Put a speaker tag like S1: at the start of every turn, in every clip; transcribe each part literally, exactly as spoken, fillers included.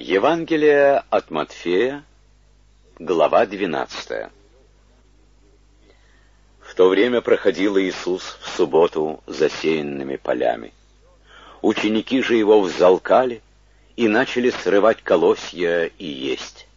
S1: Евангелие от Матфея, глава двенадцатая. В то время проходил Иисус в субботу засеянными полями. Ученики же его взалкали и начали срывать колосья и есть.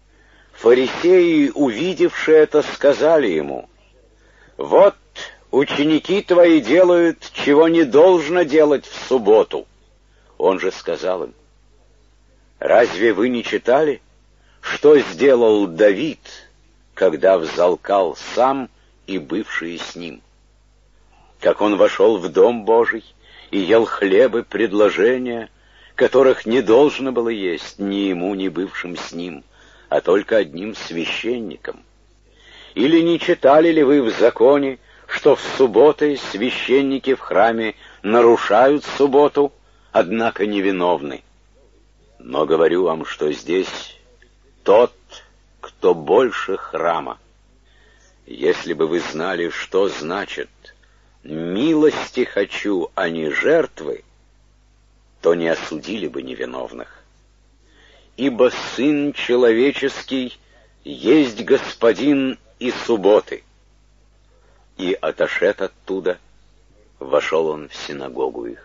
S1: Фарисеи, увидевши это, сказали ему: «Вот ученики твои делают, чего не должно делать в субботу». Он же сказал им: «Разве вы не читали, что сделал Давид, когда взалкал сам и бывшие с ним? Как он вошел в дом Божий и ел хлебы предложения, которых не должно было есть ни ему, ни бывшим с ним, а только одним священником? Или не читали ли вы в законе, что в субботы священники в храме нарушают субботу, однако невиновны? Но говорю вам, что здесь тот, кто больше храма. Если бы вы знали, что значит «милости хочу, а не жертвы», то не осудили бы невиновных. Ибо Сын Человеческий есть Господин и субботы». И, отошед оттуда, вошел он в синагогу их.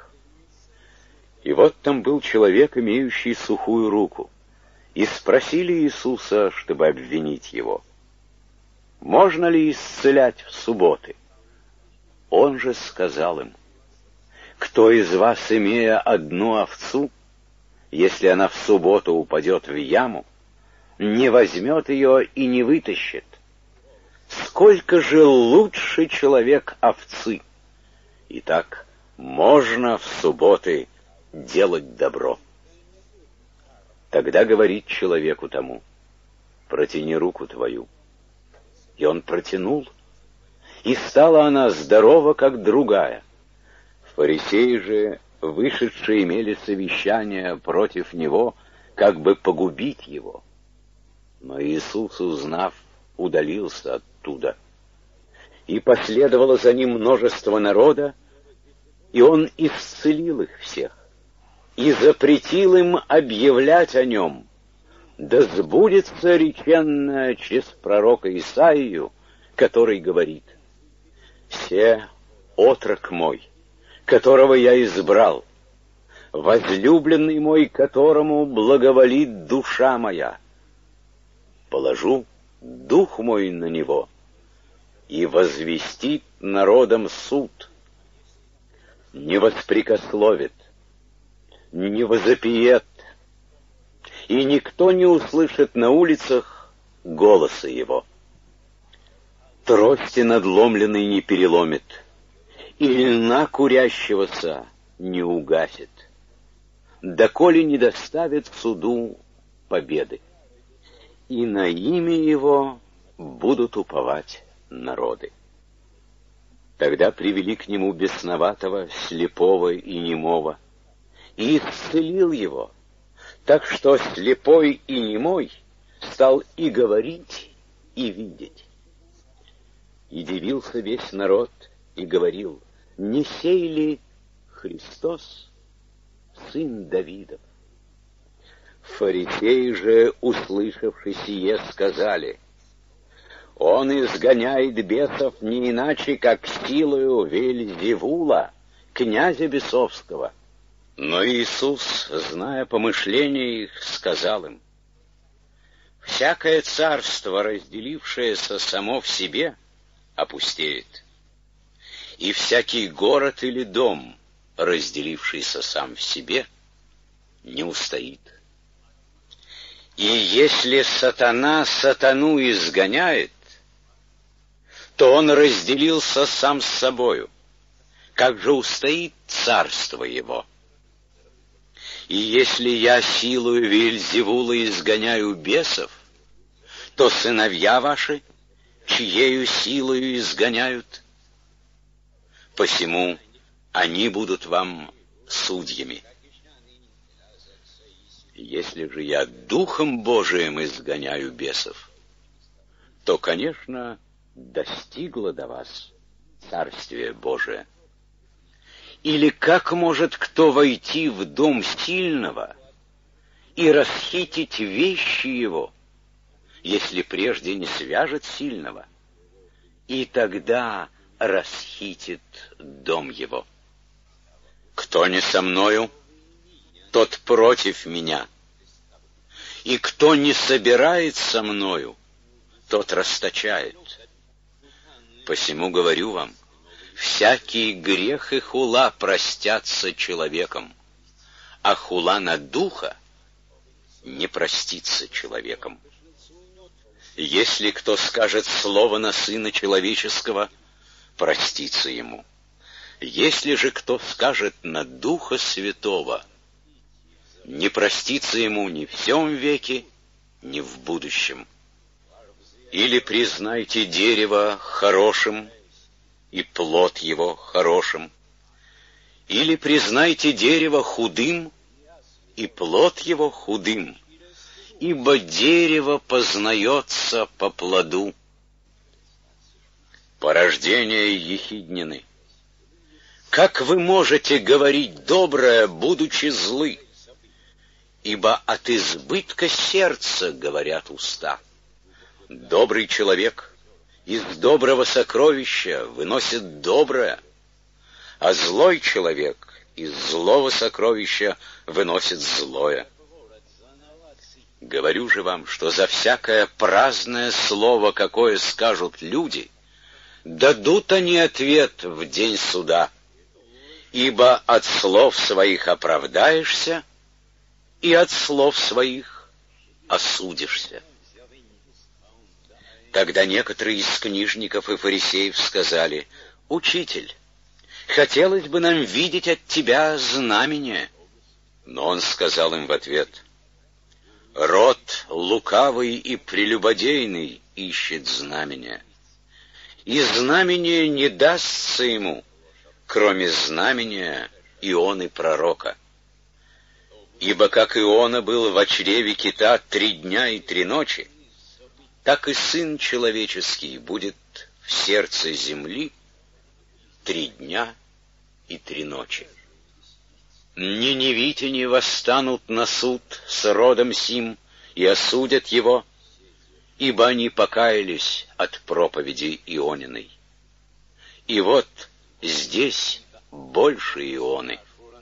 S1: И вот там был человек, имеющий сухую руку, и спросили Иисуса, чтобы обвинить его: «Можно ли исцелять в субботы?» Он же сказал им: «Кто из вас, имея одну овцу, если она в субботу упадет в яму, не возьмет ее и не вытащит? Сколько же лучше человек овцы? Итак, можно в субботы делать добро». Тогда говорит человеку тому: «Протяни руку твою». И он протянул, и стала она здорова, как другая. Фарисеи же, вышедшие, имели совещание против него, как бы погубить его. Но Иисус, узнав, удалился оттуда. И последовало за ним множество народа, и он исцелил их всех, и запретил им объявлять о нем, да сбудется реченное через пророка Исаию, который говорит: «Се отрок мой, которого я избрал, возлюбленный мой, которому благоволит душа моя. Положу дух мой на него, и возвестит народам суд. Не воспрекословит, не возопиет, и никто не услышит на улицах голоса его. Трости надломленной не переломит, и льна курящегося не угасит, доколе не доставит суду победы. И на имя его будут уповать народы». Тогда привели к нему бесноватого, слепого и немого, и исцелил его, так что слепой и немой стал и говорить, и видеть. И дивился весь народ, и говорил: «Не сей ли Христос, сын Давидов?» Фарисеи же, услышавши сие, сказали: «Он изгоняет бесов не иначе, как силою Вельзевула, князя бесовского». Но Иисус, зная помышления их, сказал им: «Всякое царство, разделившееся само в себе, опустеет, и всякий город или дом, разделившийся сам в себе, не устоит. И если сатана сатану изгоняет, то он разделился сам с собою. Как же устоит царство его? И если я силою Вельзевула изгоняю бесов, то сыновья ваши чьею силою изгоняют? Посему они будут вам судьями. Если же я Духом Божиим изгоняю бесов, то, конечно, достигло до вас Царствие Божие. Или как может кто войти в дом сильного и расхитить вещи его, если прежде не свяжет сильного, и тогда расхитит дом его. Кто не со мною, тот против меня, и кто не собирает со мною, тот расточает. Посему говорю вам, всякий грех и хула простятся человеком, а хула на духа не простится человеком. Если кто скажет слово на Сына Человеческого, простится ему. Если же кто скажет на Духа Святого, не простится ему ни в сем веке, ни в будущем. Или признайте дерево хорошим, и плод его хорошим, или признайте дерево худым, и плод его худым, ибо дерево познается по плоду. Порождение ехиднины. Как вы можете говорить доброе, будучи злы? Ибо от избытка сердца говорят уста. Добрый человек из доброго сокровища выносит доброе, а злой человек из злого сокровища выносит злое. Говорю же вам, что за всякое праздное слово, какое скажут люди, дадут они ответ в день суда, ибо от слов своих оправдаешься, и от слов своих осудишься. Тогда некоторые из книжников и фарисеев сказали: «Учитель, хотелось бы нам видеть от тебя знамение». Но он сказал им в ответ: «Род лукавый и прелюбодейный ищет знамения, и знамение не дастся ему, кроме знамения Ионы пророка. Ибо как Иона был в чреве кита три дня и три ночи, так и Сын Человеческий будет в сердце земли три дня и три ночи. Ниневитяне восстанут на суд с родом сим и осудят его, ибо они покаялись от проповеди Иониной. И вот здесь больше Ионы.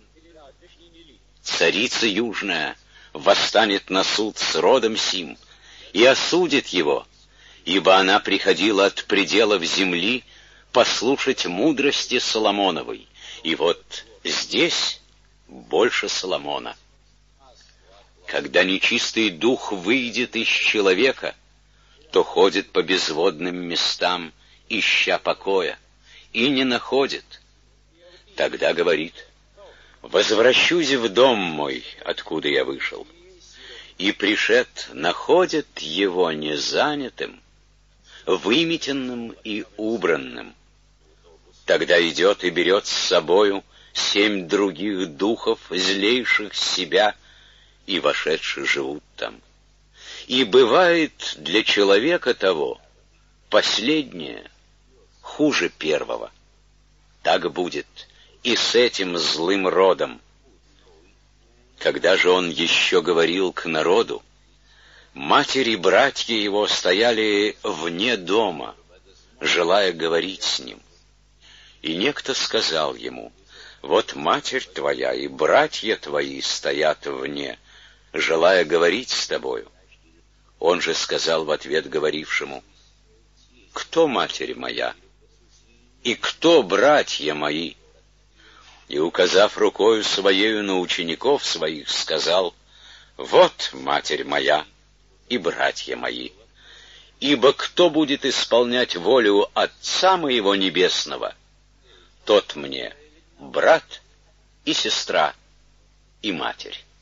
S1: Царица Южная восстанет на суд с родом сим и осудит его, ибо она приходила от пределов земли послушать мудрости Соломоновой, и вот здесь больше Соломона. Когда нечистый дух выйдет из человека, то ходит по безводным местам, ища покоя, и не находит. Тогда говорит: «Возвращусь в дом мой, откуда я вышел». И пришед находит его незанятым, выметенным и убранным. Тогда идет и берет с собою семь других духов, злейших себя, и вошедшие живут там. И бывает для человека того последнее хуже первого. Так будет и с этим злым родом. Когда же он еще говорил к народу, матери и братья его стояли вне дома, желая говорить с ним. И некто сказал ему: «Вот матерь твоя и братья твои стоят вне, желая говорить с тобою». Он же сказал в ответ говорившему: «Кто матерь моя? И кто братья мои?» И, указав рукою своею на учеников своих, сказал: «Вот матерь моя и братья мои. Ибо кто будет исполнять волю Отца моего Небесного, тот мне брат и сестра и матерь».